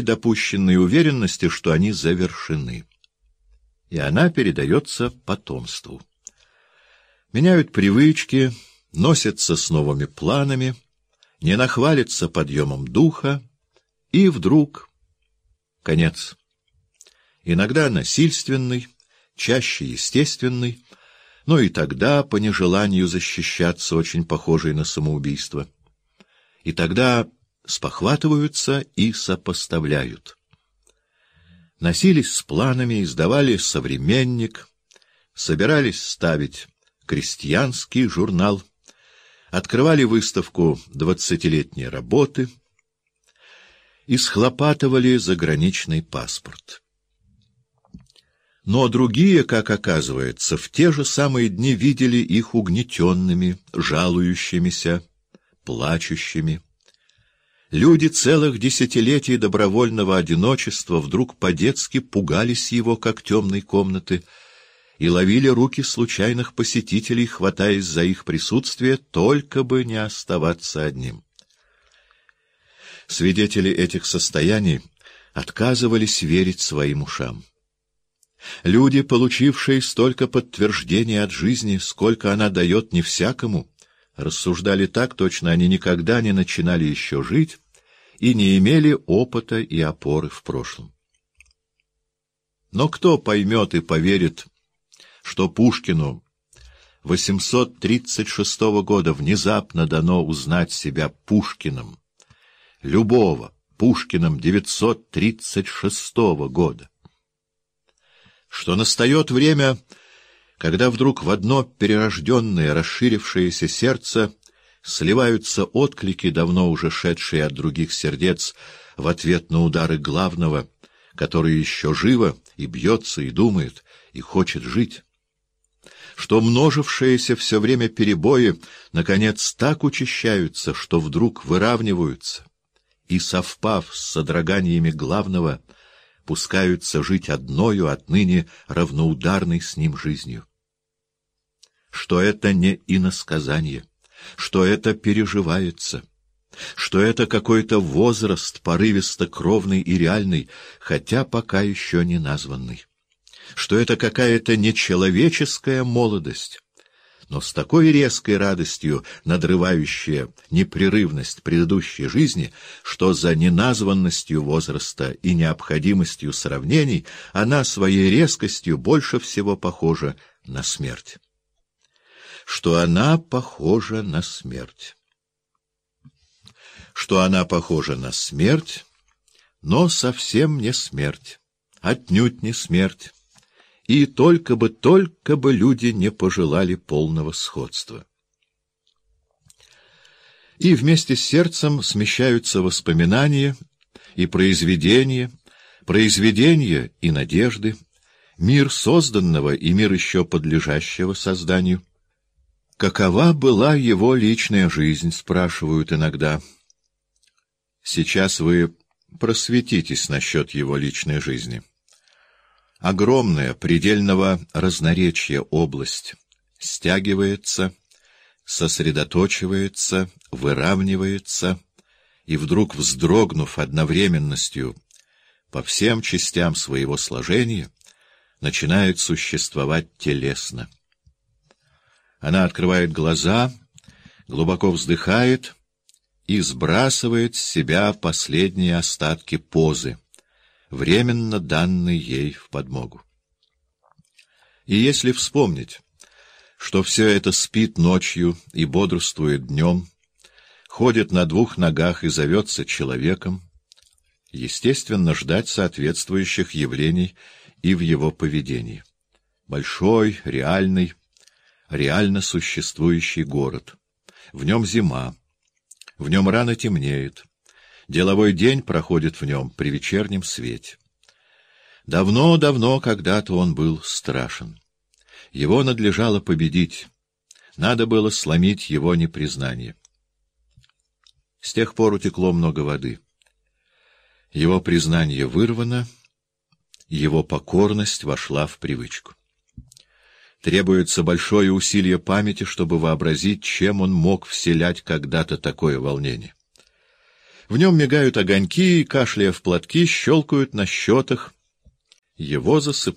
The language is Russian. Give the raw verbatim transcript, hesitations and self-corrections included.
допущенной уверенности, что они завершены. И она передается потомству. Меняют привычки, носятся с новыми планами, не нахвалятся подъемом духа, и вдруг конец. Иногда насильственный, чаще естественный, но и тогда по нежеланию защищаться, очень похожий на самоубийство. И тогда спохватываются и сопоставляют. Носились с планами, издавали «Современник», собирались ставить крестьянский журнал, открывали выставку двадцатилетней работы и схлопатывали заграничный паспорт. Но другие, как оказывается, в те же самые дни видели их угнетенными, жалующимися, плачущими. Люди целых десятилетий добровольного одиночества вдруг по-детски пугались его, как темной комнаты, и ловили руки случайных посетителей, хватаясь за их присутствие, только бы не оставаться одним. Свидетели этих состояний отказывались верить своим ушам. Люди, получившие столько подтверждений от жизни, сколько она дает не всякому, рассуждали так, точно они никогда не начинали еще жить и не имели опыта и опоры в прошлом. Но кто поймет и поверит, что Пушкину восемьсот тридцать шестого года внезапно дано узнать себя Пушкиным, любого Пушкиным девятьсот тридцать шестого года? Что настает время, когда вдруг в одно перерожденное, расширившееся сердце сливаются отклики, давно уже шедшие от других сердец, в ответ на удары главного, который еще живо и бьется, и думает, и хочет жить. Что множившиеся все время перебои, наконец, так учащаются, что вдруг выравниваются, и, совпав с содроганиями главного, пускаются жить одною, отныне равноударной с ним жизнью. Что это не иносказание, что это переживается, что это какой-то возраст, порывисто-кровный и реальный, хотя пока еще не названный, что это какая-то нечеловеческая молодость, но с такой резкой радостью надрывающая непрерывность предыдущей жизни, что за неназванностью возраста и необходимостью сравнений она своей резкостью больше всего похожа на смерть. Что она похожа на смерть. Что она похожа на смерть, но совсем не смерть, отнюдь не смерть. И только бы, только бы люди не пожелали полного сходства. И вместе с сердцем смещаются воспоминания и произведения, произведения и надежды, мир созданного и мир еще подлежащего созданию. Какова была его личная жизнь, спрашивают иногда. Сейчас вы просветитесь насчет его личной жизни. Огромная, предельного разноречия область стягивается, сосредоточивается, выравнивается, и вдруг, вздрогнув одновременностью по всем частям своего сложения, начинает существовать телесно. Она открывает глаза, глубоко вздыхает и сбрасывает с себя последние остатки позы, временно данный ей в подмогу. И если вспомнить, что все это спит ночью и бодрствует днем, ходит на двух ногах и зовется человеком, естественно, ждать соответствующих явлений и в его поведении. Большой, реальный, реально существующий город. В нем зима, в нем рано темнеет. Деловой день проходит в нем при вечернем свете. Давно-давно когда-то он был страшен. Его надлежало победить. Надо было сломить его непризнание. С тех пор утекло много воды. Его признание вырвано, его покорность вошла в привычку. Требуется большое усилие памяти, чтобы вообразить, чем он мог вселять когда-то такое волнение. В нем мигают огоньки, кашляя в платки, щелкают на счетах. Его засыпают.